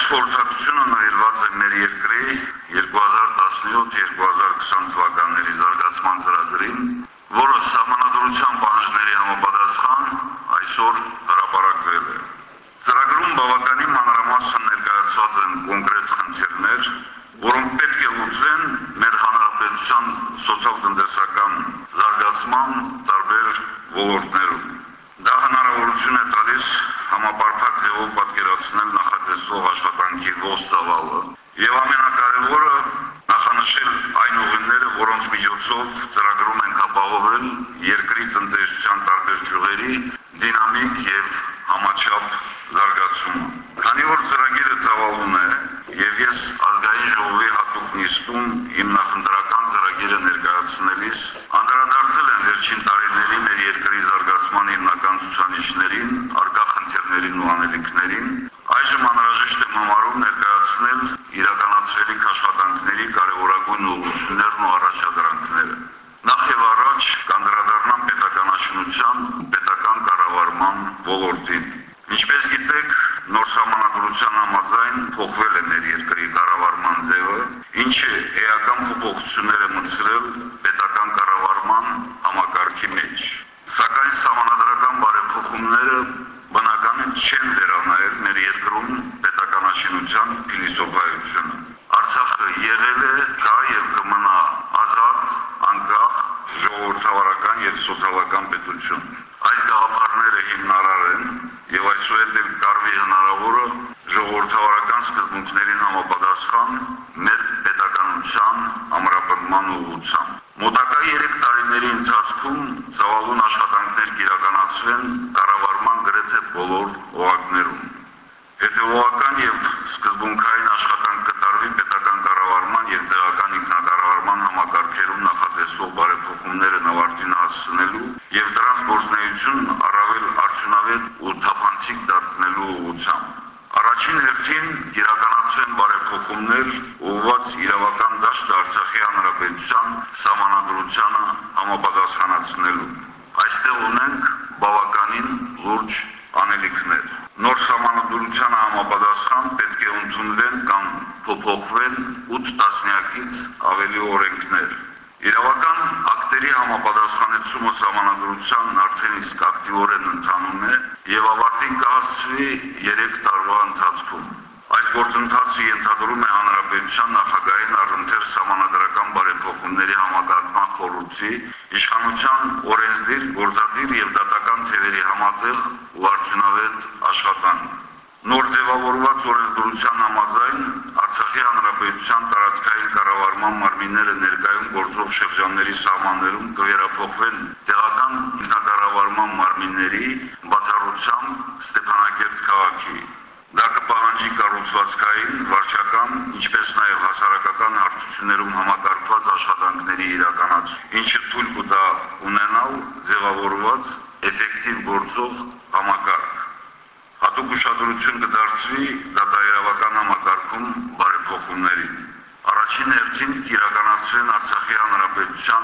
խորհրդատությունը նվիրված է մեր երկրի 2017-2020 թվականների զարգացման ծրագրին, որը Սահմանադրության պահանջների համապատասխան այսօր հրապարակվել է։ Ծրագրում բավականին մանրամասն ներկայացված են կոնկրետ խնդիրներ, որոնք պետք է լուծվեն մեր հանրապետության սոցիալ-տնտեսական զարգացման տարբեր ոլորտներում։ Դա հնարավորություն է տալիս համապարփակ ձևով պատկերացնել նախատեսվող աշխատանքի ողջ ծավալը եւ ամենակարևորը նախանշել այն ուղիները, որոնց միջոցով ծրագրում ենք ապահովել երկրի տնտեսության տարբեր ճյուղերի դինամիկ եւ համաչափ զարգացումը։ Քանի որ ծրագիրը ծավալուն է եւ ես ազգային ժողովի հատուկ նիստում իմ նախընտրական ծրագիրը ներկայացնելիս անդրադարձել եմ վերջին տարիների մեր երկրի զարգացման հիմնական ցուցանիշներին, արկա խնդիրներին ու անելիքներին, այժմ անհրաժեշտ է համարում ներկայացնել իրականացվելիք աշխատանքների կարևորագույն ուղղություններն ու առաջադրանքները։ Նախ եւ առաջ կանդրադառնամ պետականաշինության ու պետական կառավարման ոլորտին։ Ինչպես գիտեք, նոր Սահմանադրության համաձայն փոխվել է մեր երկրի կառավարման ձևը, ինչը էական փոփոխություններ է մտցրել պետական կառավարման համակարգի մեջ։ Սակայն սահմանադրական բարեփոխումները բնականին չեն վերանայել մեր երկրում պետականաշինության փիլիսոփայությունը։ Արցախը եղել է, կա եւ կմնա ազատ, անկախ, ժողովրդավարական եւ սոցիալական պետություն։ Այս գաղափարները հիմնարար են եւ այսուհետ էլ կարվի հնարավորը ժողովրդավարական սկզբունքներին համապատասխան մեր պետականության ամրապնդման ուղղությամբ։ Մոտակա 3 տարիների ընթացքում ծավալուն աշխատանքներ կիրականացվեն կառավարման գրեթե բոլոր օղակներում։ Հետևողական եւ սկզբունքային աշխատանք կատարվի պետական կառավարման եւ տեղական ինքնակառավարման համակարգերում նախատեսվող բարեփոխումները նավարտին հասցնելու եւ դրանց գործունեությունն առավել արդյունավետ ու թափանցիկ դարձնելու ուղղությամբ։ Առաջին հերթին իրականացվեն բարեփոխումներ ուղղված իրավական դաշտը Արցախի հանրապետության սահմանադրությանը համապատասխանացնելու։ Այստեղ ունենք բավականին լուրջ անելիքներ։ Նոր սահմանադրությանը համապատասխան պետք է ընդունվեն կամ փոփոխվեն 8 տասնյակից ավելի օրենքներ։ Իրավական ակտերի համապատասխանեցումը սահմանադրությանն արդեն իսկ ակտիվորեն ընթանում է եւ ավարտին կհասցվի 3 տարվա ընթացքում։ Այս գործընթացը ենթադրում է հանրապետության նախագահին առընթեր սահմանադրական բարեփոխումների համակարգման խորհրդի, իշխանության օրենսդիր, գործադիր եւ դատական թևերի համատեղ ու արդյունավետ աշխատանք։ Նոր ձևավորված օրենսդրության համաձայն Արցախի հանրապետության տարածքային կառավարման մարմինները ներկայում գործող շրջանների սահմաններում կվերափոխվեն տեղական ինքնակառավարման մարմինների բացառությամբ Ստեփանակերտ քաղաքի։ Դա կպահանջի կառուցվածքային, վարչական, ինչպես նաև հասարակական հարթություններում համակարգված աշխատանքների իրականացում, ինչը թույլ կտա ունենալ ձևավորված էֆեկտիվ գործող համակարգ։ Հատուկ ուշադրություն կդարձվի դատաիրավական համակարգում բարեփոխումներին։ Առաջին հերթին կիրականացվեն Արցախի հանրապետության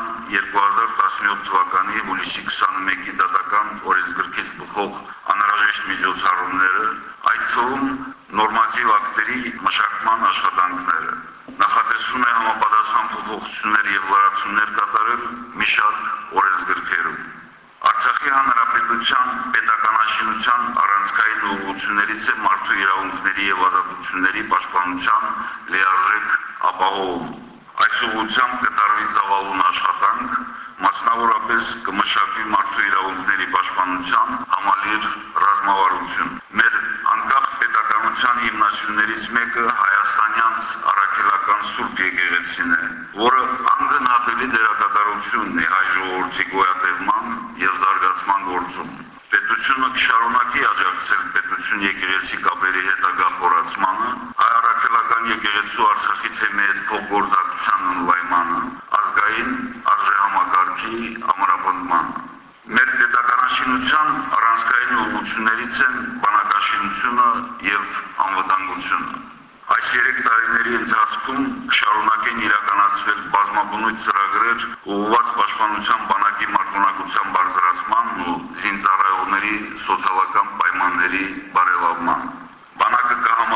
2017 թվականի հուլիսի 21-ի դատական օրենսգրքից բխող անհրաժեշտ միջոցառումները, այդ թվում նորմատիվ ակտերի մշակման աշխատանքները։ Նախատեսվում է համապատասխան փոփոխություններ եւ լրացումներ կատարել մի շարք օրենսգրքերում։ Արցախի հանրապետության պետականաշինության առանցքային ուղղություններից է մարդու իրավունքների եւ ազատությունների պաշտպանության լիարժեք ապահովում։ Այս ուղղությամբ կատարվի ծավալուն աշխատանք, մասնավորապես կմշակվի մարդու իրավունքների պաշտպանության համալիր ռազմավարություն։ Մեր անկախ պետականության հիմնասյուներից մեկը հայաստանյան առաքելական Սուրբ եկեղեցին է, որը անգնահատելի դերակատարություն ունի հայ ժողովրդի գոյատևման եւ զարգացման գործում։ Պետությունը կշարունակի աջակցել պետություն եկեղեցի կապերի հետագա խորացմանը, հայ առաքելական եկեղեցու Արցախի թեմի հետ փոխգործակցության ընդլայնմանը, ազգային արժեհամակարգի ամրապնդմանը։ Մեր պետականաշինության առանցքային ուղղություններից են բանակաշինությունը եւ անվտանգությունը։ Այս 3 տարիների ընթացքում կշարունակեն իրականացվել բազմաբնույթ ծրագրեր ուղղված պաշտպանության բանակի մարտունակության բարձրացմանն ու զինծառայողների սոցիալական պայմանների բարելավմանը։ Բանակը կհամալրվի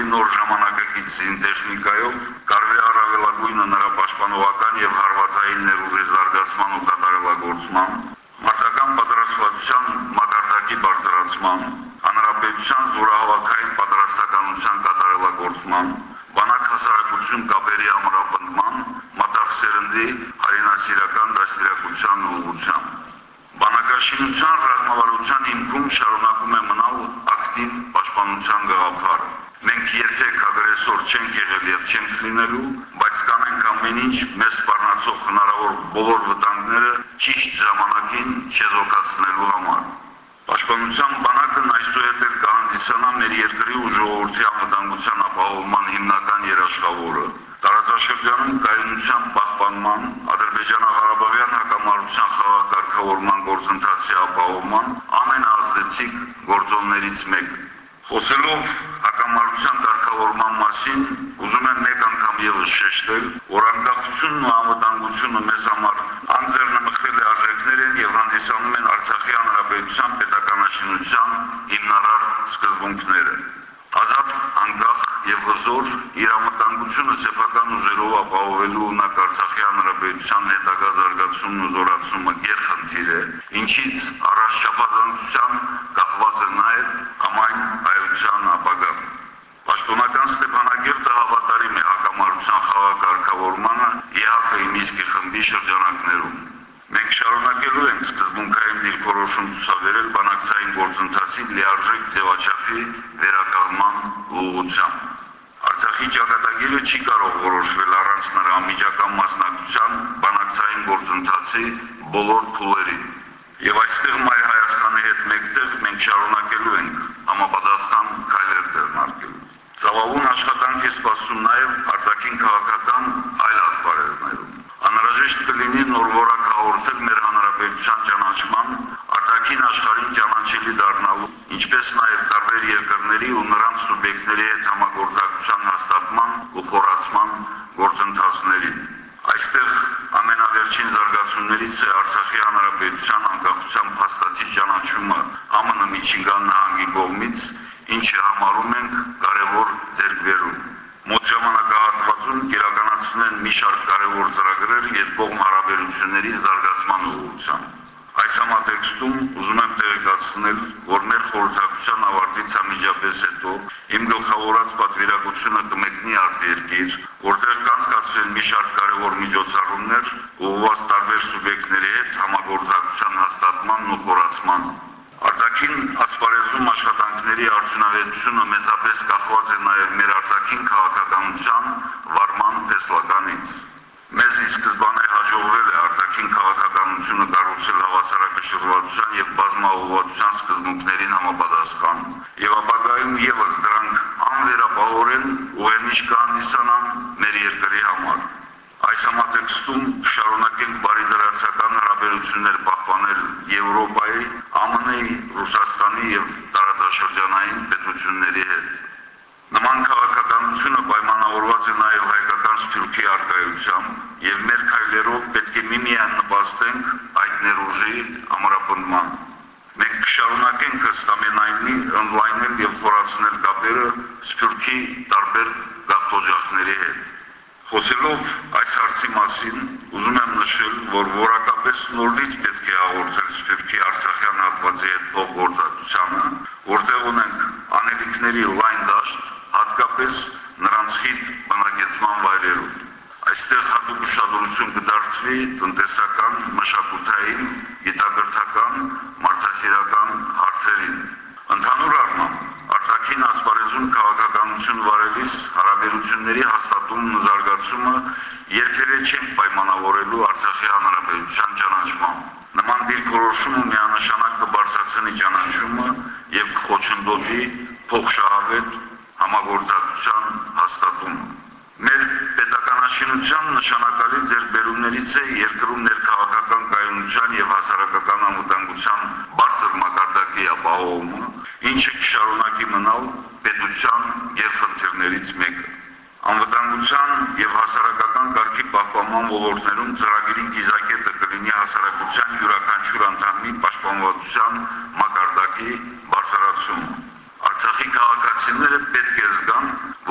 նոր ժամանակակից զինտեխնիկայով կարելի է առավելագույնը նրա պաշտպանողական եւ հարվածային ներուժի զարգացման ու կատարելագործման, մարտական պատրաստվածության մակարդակի բարձրացման, հանրապետության զորահավաքային պատրաստականության կատարելագործման, բանակ հասարակություն կապերի ամրապնդման, մտածսերնդի հայրենասիրական դաստիարակության ուղղությամբ։ Բանակաշինության ռազմավարության հիմքում շարունակում է մնալ ակտիվ պաշտպանության գաղափարը։ Մենք երբեք ագրեսոր չենք եղել եւ չենք լինելու, բայց կանենք ամեն ինչ մեզ սպառնացող հնարավոր բոլոր վտանգները ճիշտ ժամանակին չեզոքացնելու համար։ Պաշտպանության բանակն այսուհետ էլ կհանդիսանա մեր երկրի ու ժողովրդի անվտանգության ապահովման հիմնական երաշխավորը, տարածաշրջանում կայունության պահպանման, Ադրբեջանա-Ղարաբաղյան հակամարտության խաղաղ կարգավորման գործընթացի ապահովման ամենաազդեցիկ գործոններից մեկը։ Խոսելով հակամարտության կարգավորման մասին, ուզում եմ մեկ անգամ ևս շեշտել, որ անկախությունն ու անվտանգությունը մեզ համար անձեռնմխել արժեքներ են եւ հանդիսանում են Արցախի հանրապետության պետականաշինության հիմնարար սկզբունքները։ Ազատ, անկախ եւ հզոր իր անվտանգությունը սեփական ուժերով ապահովելու ունակ Արցախի հանրապետության հետագա զարգացումն ու զորացումը գերխնդիր է, ինչից առանց չափազանցության կախված է նաեւ համայն հայության ապագան։ Պաշտոնական Ստեփանակերտը հավատարիմ է հակամարտության խաղաղ կարգավորմանը ԵԱՀԿ-ի Մինսկի խմբի շրջանակներում։ Մենք շարունակելու ենք սկզբունքային դիրքորոշում ցուցաբերել բանակցային գործընթացի լիարժեք ձևաչափի վերականգնման ուղղությամբ։ Արցախի ճակատագիրը չի կարող որոշվել առանց նրա անմիջական մասնակցության բանակցային գործընթացի բոլոր փուլերին։ Եվ այստեղ Մայր Հայաստանի հետ մեկտեղ մենք շարունակելու ենք համապատասխան քայլեր ձեռնարկել։ Ծավալուն աշխատանք է սպասում նաև արտաքին քաղաքական այլ ասպարեզներում։ Անհրաժեշտ կլինի նորորակ հաղորդել մեր հանրապետության ճանաչման, արտաքին աշխարհին ճանաչելի դառնալու, ինչպես նաև տարբեր երկրների ու նրանց սուբյեկտների հետ համագործակցության հաստատման ու խորացման գործընթացներին։ Այստեղ ամենավերջին զարգացումներից է Արցախի հանրապետության անկախության փաստացի ճանաչումը ԱՄՆ Միչիգան նահանգի կողմից, ինչը համարում ենք կարևոր ձեռքբերում։ Մոտ ժամանակահատվածում կիրականացնեն մի շարք կարևոր ծրագրեր երկկողմ հարաբերությունների զարգացման ուղղությամբ։ Այս համատեքստում ուզում եմ տեղեկացնել, որ մեր խորհրդակցության ավարտից անմիջապես հետո իմ գլխավորած պատվիրակությունը կմեկնի արտերկիր, որտեղ կանցկացվեն մի շարք կարևոր միջոցառումներ ուղղված տարբեր սուբյեկտների հետ համագործակցության հաստատմանն ու խորացման։ Արտաքին ասպարեզում աշխատանքների արդյունավետությունը մեծապես կախված է նաև մեր արտաքին քաղաքականության վարման տեսլականից։ Մեզ ի սկզբանե հաջողվել է արտաքին քաղաքականությունը կառուցել հավասարակշռվածության եւ բազմաուղղվածության սկզբունքներին համապատասխան, եւ ապագայում եւս դրանք անվերապահորեն ուղենիշ կհանդիսանան մեր երկրի համար։ Այս համատեքստում շարունակենք բարիդրացական հարաբերություններ պահպանել Եվրոպայի, ԱՄՆ-ի, Ռուսաստանի եւ տարածաշրջանային պետությունների հետ։ Նման քաղաքականությունը պայմանավորված է նաև հայկական սփյուռքի առկայությամբ եւ մեր քայլերով պետք է միմիան նպաստենք այդ ներուժի ամրապնդման։ Մենք կշարունակենք ըստ ամենայնի ընդլայնել եւ խորացնել կապերը սփյուռքի տարբեր գաղթօջախների հետ։ Խոսելով այս հարցի մասին, ուզում եմ նշել, որ որակապես նորից պետք է հաղորդել Սփյուռքի Արցախյան հատվածի հետ փոխգործակցությանը, որտեղ ունենք անելիքների լայն դաշտ, հատկապես նրանց խիտ բնակեցման վայրերում։ Այստեղ հատուկ ուշադրություն կդարձվի տնտեսական, մշակութային, գիտագրթական, մարդասիրական հարցերին։ Ընդհանուր առմամբ, արտաքին ասպարեզում քաղաքականություն վարելիս հարաբերությունների հաստատումն ու զարգացումը երբևէ չեն պայմանավորելու Արցախի հանրապետության ճանաչմամբ։ Նման դիրքորոշումը միանշանակ կբարձրացնի ճանաչումը եւ կխոչընդոտի փոխշահավետ համագործակցության հաստատումը։ Մեր պետականաշինության նշանակալի ձեռքբերումներից է երկրում ներքաղաքական կայունության եւ հասարակական անվտանգության բարձր մակարդակի ապահովումը, ինչը կշարունակի մնալ պետության գերխնդիրներից մեկը։ Անվտանգության եւ հասարակական կարգի պահպանման ոլորտներում ծրագրի կիզակետը կլինի հասարակության յուրաքանչյուր անդամի պաշտպանվածության մակարդակի բարձրացումը։ Արցախի քաղաքացիները պետք է զգան,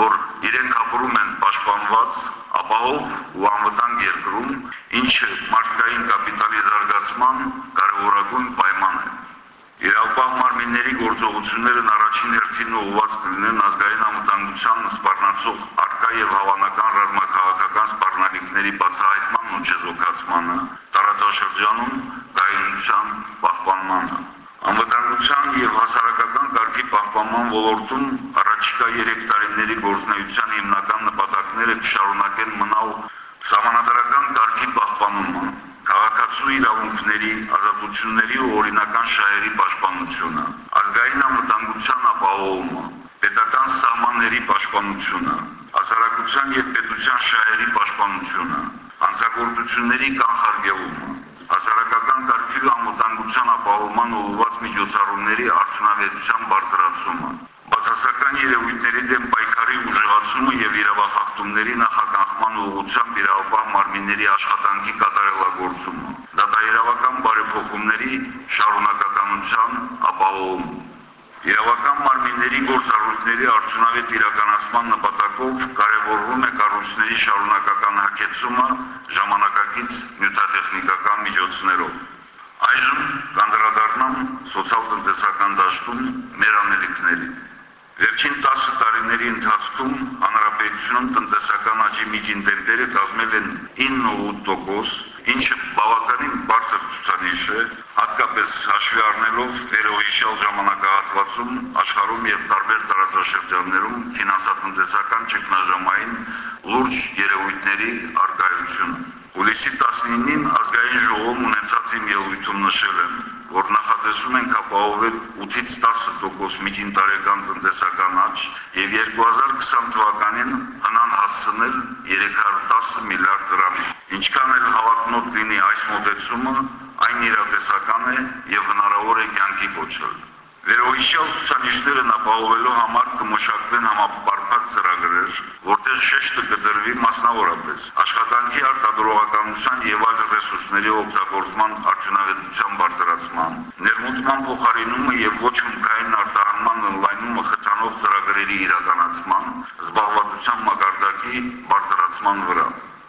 պահպանված, ապահով ու անվտանգ երկրում, ինչը մարդկային կապիտալի զարգացման կարևորագույն պայման է։ Իրավապահ մարմինների գործողություններն առաջին հերթին ուղղված կլինեն ազգային անվտանգության սպառնացող առկա եւ հավանական ռազմաքաղաքական սպառնալիքների բացահայտմանն ու չեզոքացմանը, տարածաշրջանում կայունության պահպանմանը։ Անվտանգության եւ հասարակական կարգի պահպանման ոլորտում առաջիկա 3 տարիների գործունեության հիմնական նպատակները կշարունակեն մնալ սահմանադրական կարգի պահպանումը, քաղաքացու իրավունքների, ազատությունների ու օրինական շահերի պաշտպանությունը, ազգային անվտանգության ապահովումը, պետական սահմանների պաշտպանությունը, հասարակության եւ պետության շահերի պաշտպանությունը, հանցագործությունների կանխարգելումը, հասարակական կարգի ու անվտանգության ապահովման ուղղված միջոցառումների արդյունավետության բարձրացումը, բացասական երևույթների դեմ պայքարի ուժեղացումը եւ իրավախախտումների նախագծման ուղղությամբ իրավապահ մարմինների աշխատանքի կատարելագործումը, դատաիրավական բարեփոխումների շարունակականության ապահովումը։ Իրավական մարմինների գործառույթների արդյունավետ իրականացման նպատակով կարևորվում է կառույցների շարունակական հագեցումը ժամանակակից նյութատեխնիկական միջոցներով։ Այժմ կանդրադառնամ սոցիալ-տնտեսական դաշտում մեր անելիքներին։ Վերջին 10 տարիների ընթացքում հանրապետությունում տնտեսական աճի միջինտեմպերը կազմել են 9.8%, ինչը բավականին բարձր ցուցանիշ է, հատկապես հաշվի առնելով վերոհիշյալ ժամանակահատվածում աշխարհում եւ տարբեր տարածաշրջաններում ֆինանսատնտեսական ճգնաժամային լուրջ երևույթների առկայությունը։ Հուլիսի 19-ին ազգային ժողովում ունեցած իմ ելույթում նշել եմ, որ նախատեսում ենք ապահովել 8-ից 10% միջին տարեկան տնտեսական աճ եւ 2020 թվականին հնան հասցնել 310 միլիարդ դրամի։ Ինչքան էլ հավակնոտ լինի այս մոտեցումը, այն իրատեսական է եւ հնարավոր է կյանքի կոչել։ Վերոհիշյալ ցուցանիշներն ապահովելու համար կմշակվեն համապարփակ ծրագրեր, որտեղ շեշտը կդրվի մասնավորապես աշխատանքի արտադրողականության եւ այլ ռեսուրսների օգտագործման արդյունավետության բարձրացման, ներմուծման փոխարինումը եւ ոչ հումքային արտահանման ընդլայնումը խթանող ծրագրերի իրականացման, զբաղվածության մակարդակի բարձրացման վրա։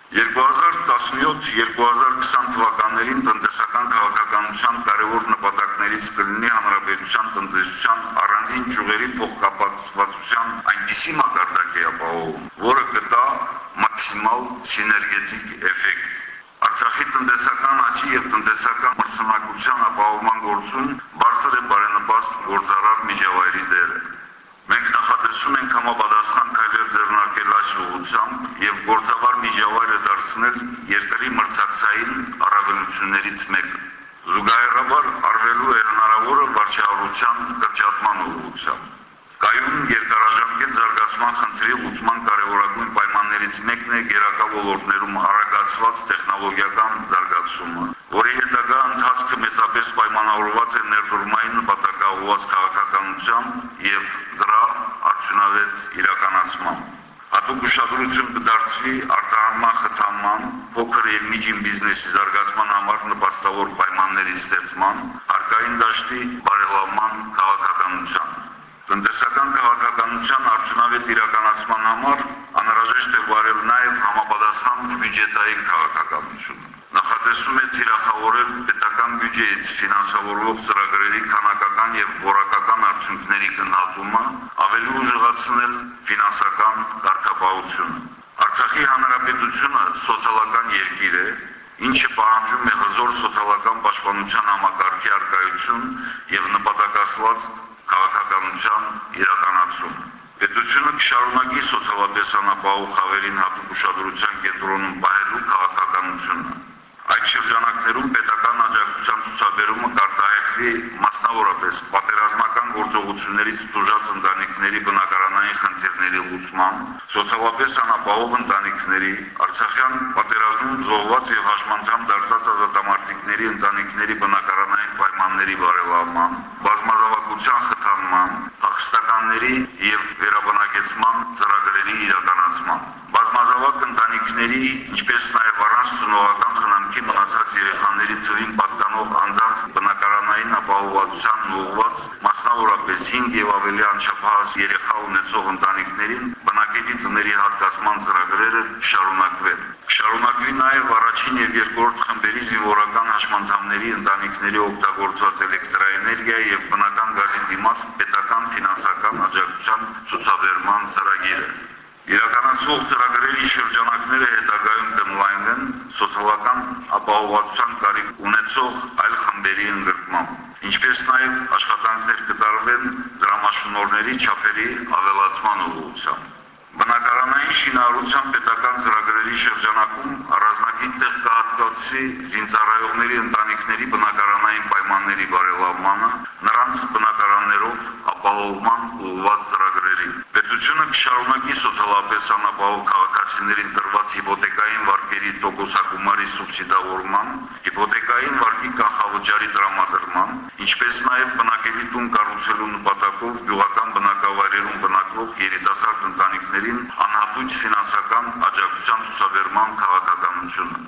2017-2020 թվականներին տնտեսական քաղաքականության կարևոր նպատակներից կլինի հանրապետության տնտեսության առանձին ճյուղերի փոխկապակցվածության այնպիսի մակարդակի ապահովում, որը կտա մաքսիմալ սիներգետիկ էֆեկտ։ Արցախի տնտեսական աճի եւ տնտեսական մրցունակության ապահովման գործում բարձր է բարենպաստ գործարար միջավայրի դերը։ Մենք նախատեսում ենք համապատասխան քայլեր ձեռնարկել այս ուղղությամբ եւ գործավար միջավայրը դարձնել երկրի մրցակցային առավելություններից մեկը։ Զուգահեռաբար արվելու է հնարավորը վարչահարության կրճատման ուղղությամբ։ Կայուն երկարաժամկետ զարգացման խնդրի լուծման կարևորագույն պայմաններից մեկն է գերակա ոլորտներում արագացված տեխնոլոգիական զարգացումը, որի հետագա ընթացքը մեծապես պայմանավորված է ներդրումային նպատակաուղղված քաղաքականությամբ եւ դրա արդյունավետ իրականացմամբ։ Հատուկ ուշադրություն կդարձվի արտահանման խթանման, փոքր եւ միջին բիզնեսի զարգացման համար նպաստավոր պայմանների ստեղծման, հարկային դաշտի բարելավման քաղաքականության։ Տնտեսական քաղաքականության արդյունավետ իրականացման համար անհրաժեշտ է վարել նաեւ համապատասխան բյուջետային քաղաքականություն։ Նախատեսում է թիրախավորել պետական բյուջեից ֆինանսավորվող ծրագրերի քանակական եւ որակական արդյունքների գնահատումը, ավելի ուժեղացնել ֆինանսական կարգապահությունը։ Արցախի հանրապետությունը սոցիալական երկիր է, ինչը պահանջում է հզոր սոցիալական պաշտպանության համակարգի առկայություն եւ նպատակասված քաղաքականության իրականացում։ Պետությունը կշարունակի սոցիալապես անապահով խավերին հատուկ ուշադրության կենտրոնում պահելու քաղաքականությունը։ Այդ շրջանակներում պետական աջակցության ցուցաբերումը կարտահայտվի մասնավորապես պատերազմական գործողություններից տուժած ընտանիքների բնակարանային խնդիրների լուծման, սոցիալապես անապահով ընտանիքների, Արցախյան պատերազմում զոհված եւ հաշմանդամ դարձած ազատամարտիկների ընտանիքների բնակարանային պայմանների բարելավման, բազմազավակության խթանման, փախստականների եւ վերաբնակեցման ծրագրերի իրականացման։ Բազմազավակ ընտանիքների, ինչպես նաեւ առանց ծնողական խնամքի մնացած երեխաների թվին պատկանող անձանց բնակարանային ապահովվածության ուղղված մասնավորապես 5 եւ ավելի անչափահաս երեխա ունեցող ընտանիքներին բնակելի տների հատկացման զարգացման ծրագրերը շարունակվեն։ Շարունակվի նաև առաջին եւ երկրորդ խմբերի զինվորական հաշմանդամների ընտանիքների օգտագործված էլեկտրաէներգիայի եւ բնական գազի դիմաց պետական ֆինանսական աջակցության ցուցաբերման ծրագիրը։ Իրականացվող ծրագրերի շրջանակները հետագայում կընդլայնվեն սոցիալական ապահովության կարիք ունեցող այլ խմբերի ընդգրկմամբ, ինչպես նաև աշխատանքներ կատարվեն դրամաշնորհների չափերի ավելացման ուղղությամբ։ Բնակարանային շինարարության պետական ծրագրերի շրջանակում առանձնակի տեղ կհատկացվի զինծառայողների ընտանիքների բնակարանային պայմանների բարելավմանը, նրանց բնակարաններով ապահովման ուղղված ծրագրերին։ Պետությունը կշարունակի սոցիալապես անապահով քաղաքացիներին տրված հիպոթեկային վարկերի տոկոսագումարի սուբսիդավորման, հիպոթեկային վարկի կանխավճարի տրամադրման, ինչպես նաև բնակելի տուն կառուցելու նպատակով գյուղական բնակավայրերում բնակվող երիտասարդ ընտանիքներին անհատույց ֆինանսական աջակցության ցուցաբերման քաղաքականությունը։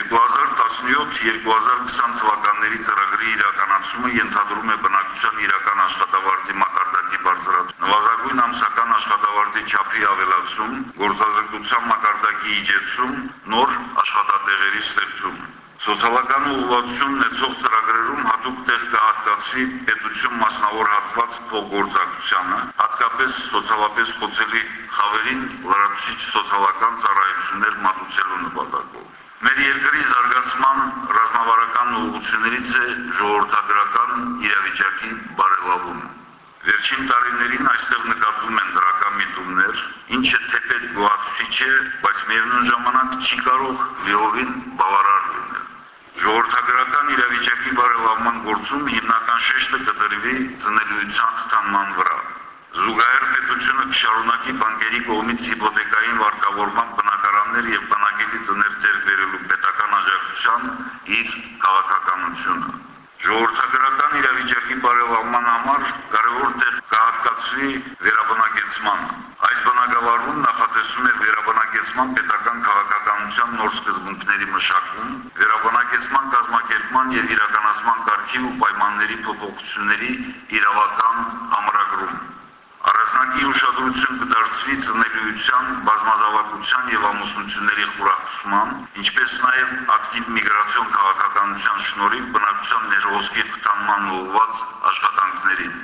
2017-2020 թվականների ծրագրի իրականացումը ենթադրում է բնակչության իրական աշխատավարձի մակարդակի բարձրացում, նվազագույն ամսական աշխատավարձի չափի ավելացում, գործազրկության մակարդակի իջեցում, նոր աշխատատեղերի ստեղծում։ Սոցիալական ուղղվածություն ունեցող ծրագրերում հատուկ տեղ կհատկացվի պետություն մասնավոր հատված փոխգործակցությանը, հատկապես սոցիալապես խոցելի խավերին լրացուցիչ սոցիալական ծառայություններ մատուցելու նպատակով։ Մեր երկրի զարգացման ռազմավարական ուղղություններից է ժողովրդագրական իրավիճակի բարելավումը։ Վերջին տարիներին այստեղ նկատվում են դրական միտումներ, ինչը թեպետ գոհացուցիչ է, բայց միևնույն ժամանակ չի կարող լիովին բավարար լինել։ Ժողովրդագրական իրավիճակի բարելավման գործում հիմնական շեշտը կդրվի ծնելիության խթանման վրա։ Զուգահեռ պետությունը կշարունակի բանկերի կողմից հիպոթեկային վարկավորման բնակարաններ եւ բնակելի տներ ձեռք բերելու պետական աջակցության իր քաղաքականությունը։ Ժողովրդագրական իրավիճակի բարելավման համար կարևոր տեղ կհատկացվի վերաբնակեցմանը։ Այս բնագավառում նախատեսվում է վերաբնակեցման պետական քաղաքականության նոր սկզբունքների մշակում, վերաբնակեցման կազմակերպման եւ իրականացման կարգի ու պայմանների փոփոխությունների իրավական ամրագրում։ Առանձնակի ուշադրություն կդարձվի ծնելիության, բազմազավակության եւ ամուսնությունների խորհրդման, ինչպես նաեւ ակտիվ միգրացիոն քաղաքականության շնորհիվ բնակչության ներհոսքի խթանման ուղղված աշխատանքներին։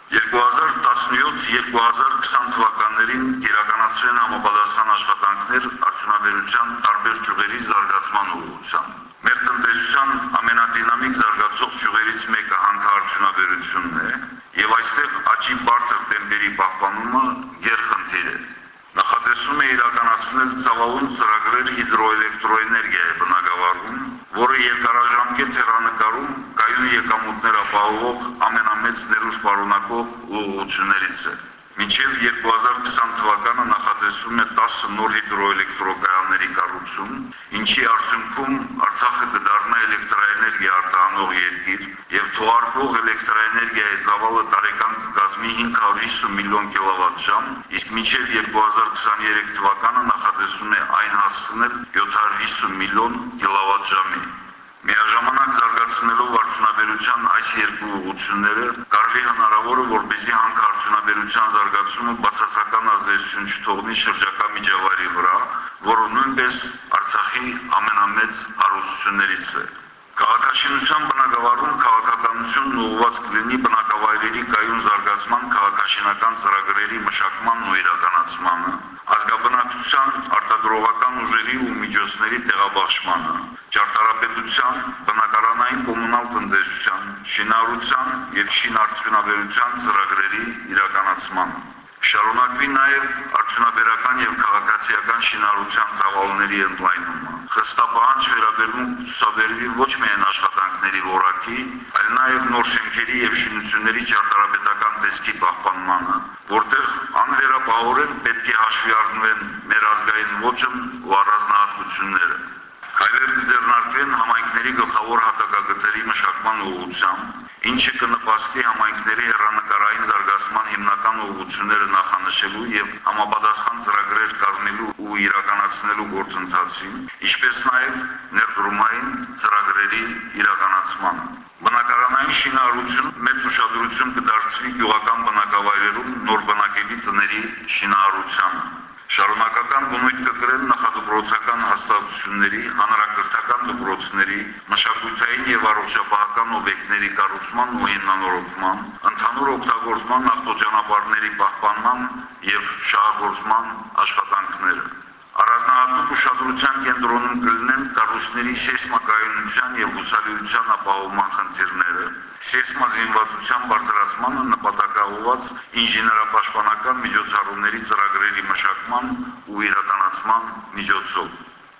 2017-2020 թվականներին իրականացվեն համապատասխան աշխատանքներ արդյունաբերության տարբեր ճյուղերի զարգացման ուղղությամբ։ Մեր տնտեսության ամենադինամիկ զարգացող ճյուղերից մեկը հանքարդյունաբերությունն է, եւ այստեղ աճի բարձր տեմպերի պահպանումը գերխնդիր է։ Նախատեսվում է իրականացնել ծավալուն ծրագրեր հիդրոէլեկտրոէներգիայի բնագավառում, որը երկարաժամկետ հեռանկարում կայուն եկամուտներ ապահովող ամենամեծ ներուժ պարունակող ուղղություններից է։ Մինչև 2020 թվականը նախատեսվում է 10 նոր հիդրոէլեկտրոկայանների կառուցում, ինչի արդյունքում Արցախը կդառնա էլեկտրաէներգիա արտահանող երկիր եւ թողարկվող էլեկտրաէներգիայի ծավալը տարեկան կկազմի 550 միլիոն կիլովատժամ, իսկ մինչև 2023 թվականը նախատեսվում է այն հասցնել 750 միլիոն կիլովատժամի։ Միաժամանակ զարգացնելով արդյունաբերության այս երկու ուղղությունները կարելի հնարավոր է որպեսզի հանքարդյունաբերության զարգացումը բացասական ազդեցություն չթողնի շրջակա միջավայրի վրա, որը նույնպես Արցախի ամենամեծ հարստություններից է։ Քաղաքաշինության բնագավառում քաղաքականությունն ուղղված կլինի բնակավայրերի կայուն զարգացման քաղաքաշինական ծրագրերի մշակմանն ու իրականացմանը, ազգաբնակչության արտադրողական ուժերի ու միջոցների տեղաբաշխմանը, ճարտարապետության, բնակարանային կոմունալ տնտեսության, շինարարության եւ շինարդյունաբերության ծրագրերի իրականացմանը։ Շարունակվի նաև արդյունաբերական եւ քաղաքացիական շինարարության ծավալների ընդլայնումը։ Խստապահանջ վերաբերմունք ցուցաբերվի ոչ միայն աշխատանքների որակի, այլ նաև նոր շենքերի եւ շինությունների ճարտարապետական տեսքի պահպանմանը, որտեղ անվերապահորեն պետք է հաշվի առնվեն մեր ազգային ոճն ու առանձնահատկությունները։ Քայլեր կձեռնարկվեն համայնքների գլխավոր հատակագծերի մշակման ուղղությամբ, ինչը կնպաստի համայնքների հեռանկարային զարգացման հիմնական ուղղությունները նախանշելու եւ համապատասխան ծրագրեր կազմելու ու իրականացնելու գործընթացին, ինչպես նաեւ ներդրումային ծրագրերի իրականացմանը։ Բնակարանային շինարարություն մեծ ուշադրություն կդարձվի գյուղական բնակավայրերում նոր բնակելի տների շինարարությանը։ Շարունակական բնույթ կկրեն նախադպրոցական հաստատությունների, հանրակրթական դպրոցների, մշակութային եւ առողջապահական օբյեկտների կառուցման ու հիմնանորոգման, ընդհանուր օգտագործման ավտոճանապարհների պահպանման եւ շահագործման աշխատանքները։ Առանձնահատուկ ուշադրության կենտրոնում կլինեն կառույցների սեյսմակայունության եւ հուսալիության ապահովման խնդիրները, սեյսմազինվածության բարձրացմանը նպատակաուղղված ինժեներապաշտպանական միջոցառումների ծրագրերի մշակման ու իրականացման միջոցով։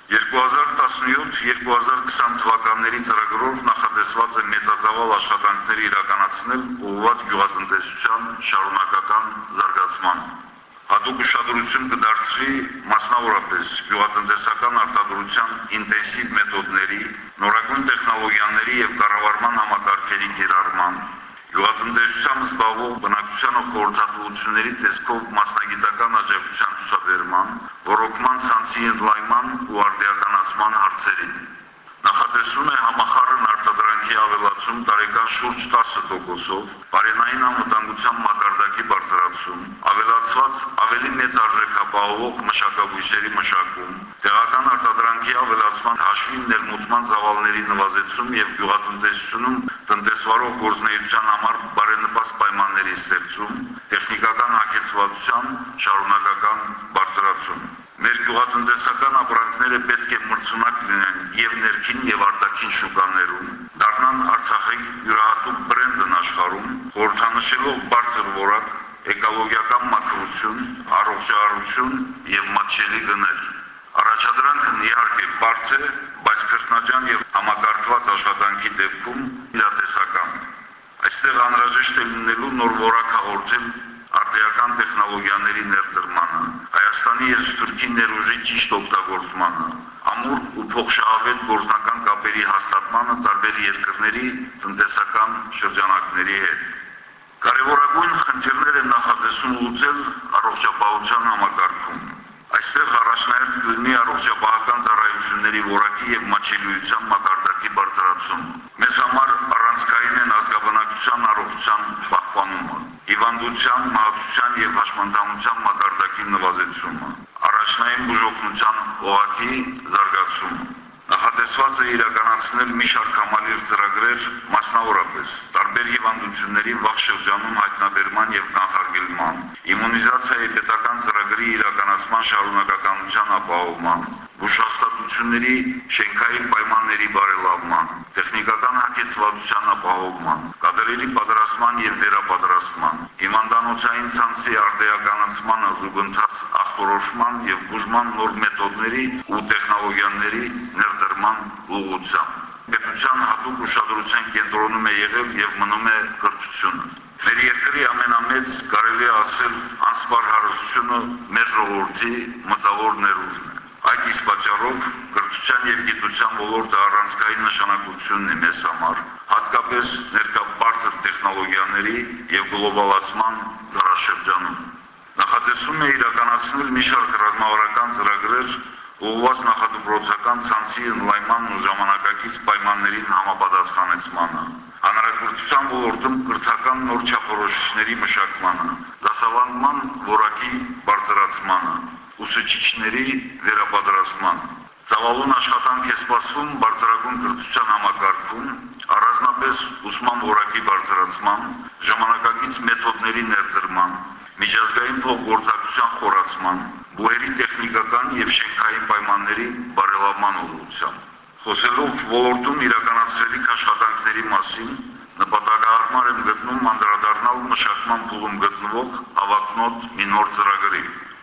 2017-2020 թվականների ծրագրով նախատեսված է մեծածավալ աշխատանքներ իրականացնել ուղղված գյուղատնտեսության շարունակական զարգացմանը։ Հատուկ ուշադրություն կդարձվի մասնավորապես գյուղատնտեսական արտադրության ինտենսիվ մեթոդների, նորագույն տեխնոլոգիաների եւ կառավարման համակարգերի կիրառման, գյուղատնտեսությամբ զբաղվող բնակչությանը խորհրդատվությունների տեսքով մասնագիտական աջակցության ցուցաբերման, ռոռոկման ցանցի ընդլայնման ու արդիականացման հարցերին։ Նախատեսվում է համախառն արտադրանքի ավելացում տարեկան շուրջ 10%-ով, բարենային անվտանգության մակարդակի բարձրացում, ավելացված ավելի մեծ արժեք ապահովող մշակաբույսերի մշակում, տեղական արտադրանքի ավելացման հաշվին ներմուծման ծավալների նվազեցում եւ գյուղատնտեսությունում տնտեսվարող գործունեության համար բարենպաստ պայմանների ստեղծում, տեխնիկական հագեցվածության շարունակական բարձրացում։ Մեր գյուղատնտեսական ապրանքները պետք է մրցունակ լինեն եւ ներքին եւ արտաքին շուկաներում, դառնան Արցախի յուրահատուկ բրենդն աշխարհում, խորհրդանշելով բարձր որակ, էկոլոգիական մաքրություն, առողջարարություն եւ մատչելի գներ։ Առաջադրանքն իհարկե բարձ է, բայց քրտնաջան եւ համակարգված աշխատանքի դեպքում իրատեսական։ Այստեղ անհրաժեշտ է լինելու նոր որակ հաղորդել արդիական տեխնոլոգիաների ներդրմանը, Հայաստանի եւ Թուրքի ներուժի ճիշտ օգտագործմանը, ամուր ու փոխշահավետ գործնական կապերի հաստատմանը տարբեր երկրների տնտեսական շրջանակների հետ։ Կարևորագույն խնդիրներ են նախատեսում լուծել առողջապահության համակարգում։ Այստեղ առաջնահերթ կլինի առողջապահական ծառայությունների որակի եւ մատչելիության մակարդակի բարձրացում։ Մեզ համար առանցքային են ազգաբնակչության առողջության պահպանումը, հիվանդության, մահացության եւ հաշմանդամության մակարդակի նվազեցումը, առաջնային բուժօգնության օղակի զարգացումը։ Նախատեսված է իրականացնել մի շարք համալիր ծրագրեր, մասնավորապես տարբեր հիվանդությունների վաղ շրջանում հայտնաբերման եւ կանխարգելման, իմունիզացիայի պետական ծրագրի իրականացման շարունակականության ապահովման, բուժհաստատությունների շենքային պայմանների բարելավման, տեխնիկական հագեցվածության ապահովման, կadrերի պատրաստման եւ վերապատրաստման, հիվանդանոցային ցանցի արդիականացմանը զուգընթաց ախտորոշման եւ բուժման նոր մեթոդների ու տեխնոլոգիաների ներդրման ուղղությամբ։ Պետության հատուկ ուշադրության կենտրոնում է եղել եւ մնում է կրթությունը։ Մեր երկրի ամենամեծ, կարելի է ասել, անսպառ հարստությունը մեր ժողովրդի մտավոր ներուժն է։ Այդ իսկ պատճառով կրթության եւ գիտության ոլորտը առանցքային նշանակություն ունի մեզ համար, հատկապես ներկա բարձր տեխնոլոգիաների եւ գլոբալացման դարաշրջանում։ Նախատեսվում է իրականացնել մի շարք ռազմավարական ծրագրեր ուղղված նախադպրոցական ցանցի ընդլայնման ու ժամանակակից պայմաններին համապատասխանեցմանը, հանրակրթության ոլորտում կրթական նոր չափորոշիչների մշակմանը, դասավանդման որակի բարձրացմանը, ուսուցիչների վերապատրաստմանը։ Ծավալուն աշխատանք է սպասվում բարձրագույն կրթության համակարգում, առանձնապես ուսման որակի բարձրացման, ժամանակակից մեթոդների ներդրման, միջազգային փոխգործակցության խորացման, բուհերի տեխնիկական եւ շենքային պայմանների բարելավման ուղղությամբ։ Խոսելով ոլորտում իրականացվելիք աշխատանքների մասին, նպատակահարմար եմ գտնում անդրադառնալ մշակման փուլում գտնվող ավակնոտ մի նոր ծրագրի։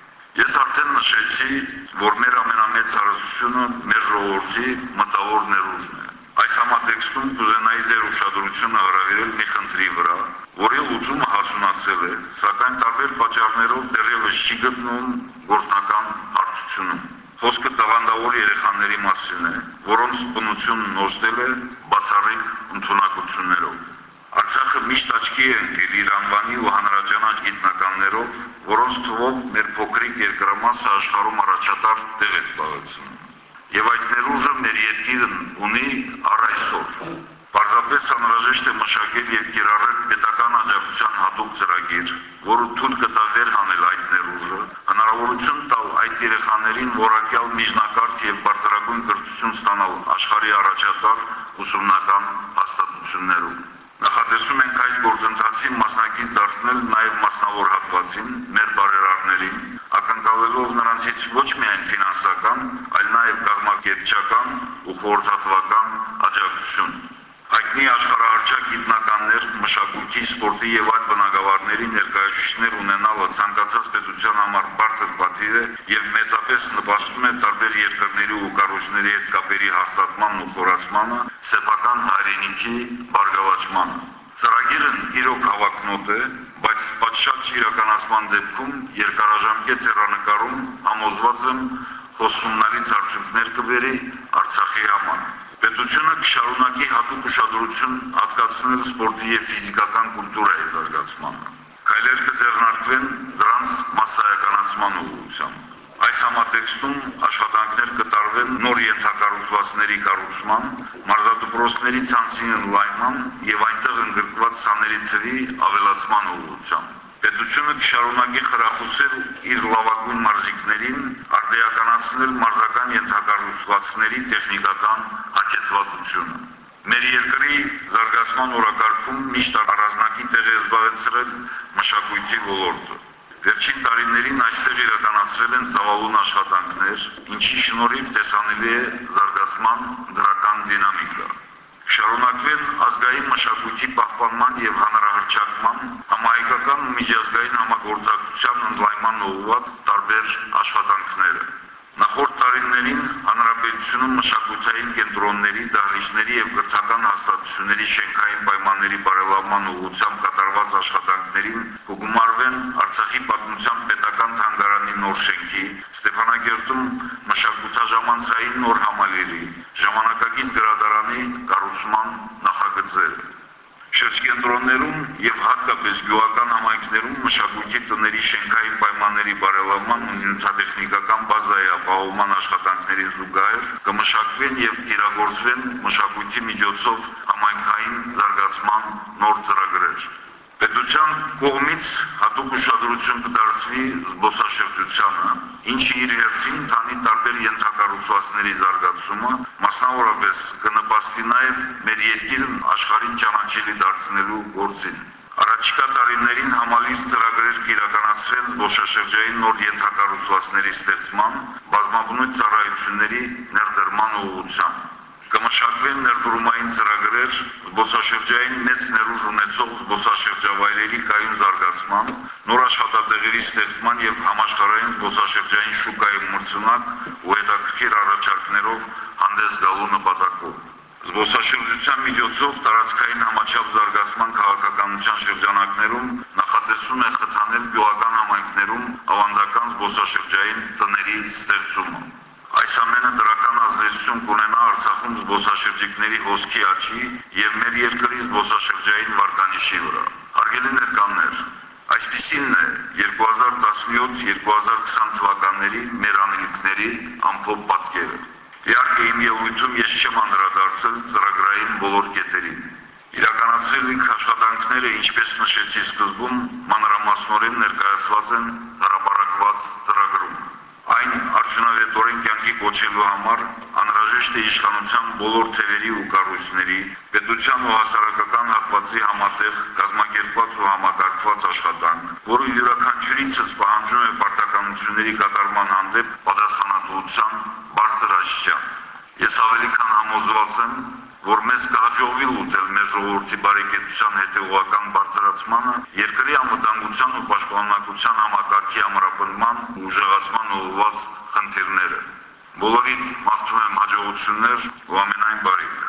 Ես արդեն նշեցի, որ մեր ամենամեծ հարստությունը մեր ժողովրդի մտավոր ներուժն է։ Այս համատեքստում կուզենայի ձեր ուշադրությունը հրավիրել մի խնդրի վրա, որի լուծումը հասունացել է, սակայն տարբեր պատճառներով դեռևս չի գտնվում գործնական հարթությունում։ Խոսքը տաղանդավոր երեխաների մասին է, որոնց բնությունն նոստել է բացառիկ ընդունակություններով։ Արցախը միշտ աչքի է ընկել իր անվանի ու հանրաճանաչ գիտնականներով, որոնց թվով մեր փոքրիկ երկրամասը աշխարհում առաջատար տեղ է զբաղեցնում։ Եվ այդ ներուժը մեր երկիրն ունի առ այսօր։ Պարզապես անհրաժեշտ է մշակել եւ կիրառել պետական աջակցության հատուկ ծրագիր, որը թույլ կտա վերհանել այդ ներուժը, հնարավոր հնարավորություն տալ այդ երեխաներին որակյալ միջնակարգ եւ բարձրագույն կրթություն ստանալ աշխարհի առաջատար ուսումնական հաստատություններում։ Նախատեսում ենք այս գործընթացի մասնակից դարձնել նաև մասնավոր հատվածին, մեր բարերարներին, ակնկալելով նրանցից ոչ միայն ֆինանսական, այլ նաև կազմակերպչական ու խորհրդատվական աջակցություն։ Հայտնի աշխարհահռչակ գիտնականներ, մշակույթի, սպորտի եւ այլ բնագավառների ներկայացուցիչներ ունենալը ցանկացած պետության համար բարձր պատիվ է եւ մեծապես նպաստում է տարբեր երկրների ու կառույցների հետ կապերի հաստատմանն ու խորացմանը, սեփական հայրենիքի բարգավաճմանը։ Ծրագիրն իրոք հավակնոտ է, բայց պատշաճ իրականացման դեպքում երկարաժամկետ հեռանկարում համոզված եմ խոստումներից արդյունքներ կբերի Արցախի համար։ Պետությունը կշարունակի հատուկ ուշադրություն հատկացնել սպորտի եւ ֆիզիկական կուլտուրայի զարգացմանը։ Քայլեր կձեռնարկվեն դրանց մասսայականացման ուղղությամբ։ Այս համատեքստում աշխատանքներ կտարվեն նոր ենթակառուցվածքների կառուցման, մարզադպրոցների ցանցի ընդլայնման եւ այնտեղ ընդգրկված սաների թվի ավելացման ուղղությամբ։ Պետությունը կշարունակի խրախուսել իր լավագույն մարզիկներին արդիականացնել մարզական ենթակառուցվածքների տեխնիկական հագեցվածությունը։ Մեր երկրի զարգացման օրակարգում միշտ առանձնակի տեղ է զբաղեցրել մշակույթի ոլորտը։ Վերջին տարիներին այստեղ իրականացվել են ծավալուն աշխատանքներ, ինչի շնորհիվ տեսանելի է զարգացման դրական դինամիկա։ Շարունակվեն ազգային մշակույթի պահպանման եւ հանրահռչակման, համահայկական ու միջազգային համագործակցության ընդլայնման ուղղված տարբեր աշխատանքները։ Նախորդ տարիներին հանրապետությունում մշակութային կենտրոնների, դահլիճների եւ կրթական հաստատությունների շենքային պայմանների բարելավման ուղղությամբ կատարված աշխատանքներին կգումարվեն Արցախի պատմության պետական թանգարանի նոր շենքի, Ստեփանագերտում մշակութաժամանցային նոր համալիրի, ժամանակակից գրադարանի կառուցման նախագծերը։ Շրջկենտրոններում եւ հատկապես գյուղական համայնքներում մշակույթի տների շենքային պայմանների բարելավման ու նյութատեխնիկական բազայի ապահովման աշխատանքների զուգահեռ կմշակվեն եւ իրագործվեն մշակույթի միջոցով համայնքային զարգացման նոր ծրագրեր։ Պետության կողմից հատուկ ուշադրություն կդարձվի զբոսաշրջությանը, ինչը իր հերթին քանի տարբեր ենթակառուցվածքների զարգացումը, մասնավորապես կնպաստի նաև մեր երկիրն աշխարհին ճանաչելի դարձնելու գործին։ Առաջիկա տարիներին համալիր ծրագրեր կիրականացվեն զբոսաշրջային նոր ենթակառուցվածքների ստեղծման, բազմաբնույթ ծառայությունների ներդրման ուղղությամբ։ Կմշակվեն ներդրումային ծրագրեր զբոսաշրջային մեծ ներուժ ունեցող զբոսաշրջավայրերի կայուն զարգացման, նոր աշխատատեղերի ստեղծման եւ համաշխարհային զբոսաշրջային շուկայի մրցունակ ու հետաքրքիր առաջարկներով հանդես գալու նպատակով։ Զբոսաշրջության միջոցով տարածքային համաչափ զարգացման քաղաքականության շրջանակներում նախատեսվում է խթանել գյուղական համայնքներում ավանդական զբոսաշրջային տների ստեղծումը։ Այս ամենը դրական ազդեցություն կունենա Արցախում զբոսաշրջիկների հոսքի աճի եւ մեր երկրի զբոսաշրջային վարկանիշի վրա։ Հարգելի ներկաներ, այսպիսին է 2017-2020 թվականների մեր անելիքների ամփոփ պատկերը։ Իհարկե իմ ելույթում ես չեմ անդրադարձել ծրագրային բոլոր կետերին։ Իրականացվելիք աշխատանքները, ինչպես նշեցի սկզբում, մանրամասնորեն ներկայացված են հրապարակված ծրագրում։ Այն արդյունավետորեն կյանքի կոչելու համար անհրաժեշտ է իշխանության բոլոր թևերի ու կառույցների, պետության ու հասարակական հատվածի համատեղ կազմակերպված ու համակարգված աշխատանք, որը յուրաքանչյուրիցս պահանջում է պարտականությունների կատարման հանդեպ պատասխանատվության բարձր աստիճան։ Ես ավելի քան համոզված եմ, որ մեզ կհաջողվի ուտել մեր ժողովրդի բարեկեցության հետևողական բարձրացմանը, երկրի անվտանգության ու պաշտպանունակության համակարգի ամրապնդման ու ուժեղացման ուղղված խնդիրները։ Բոլորին մաղթում եմ հաջողություններ ու ամենայն բարիք։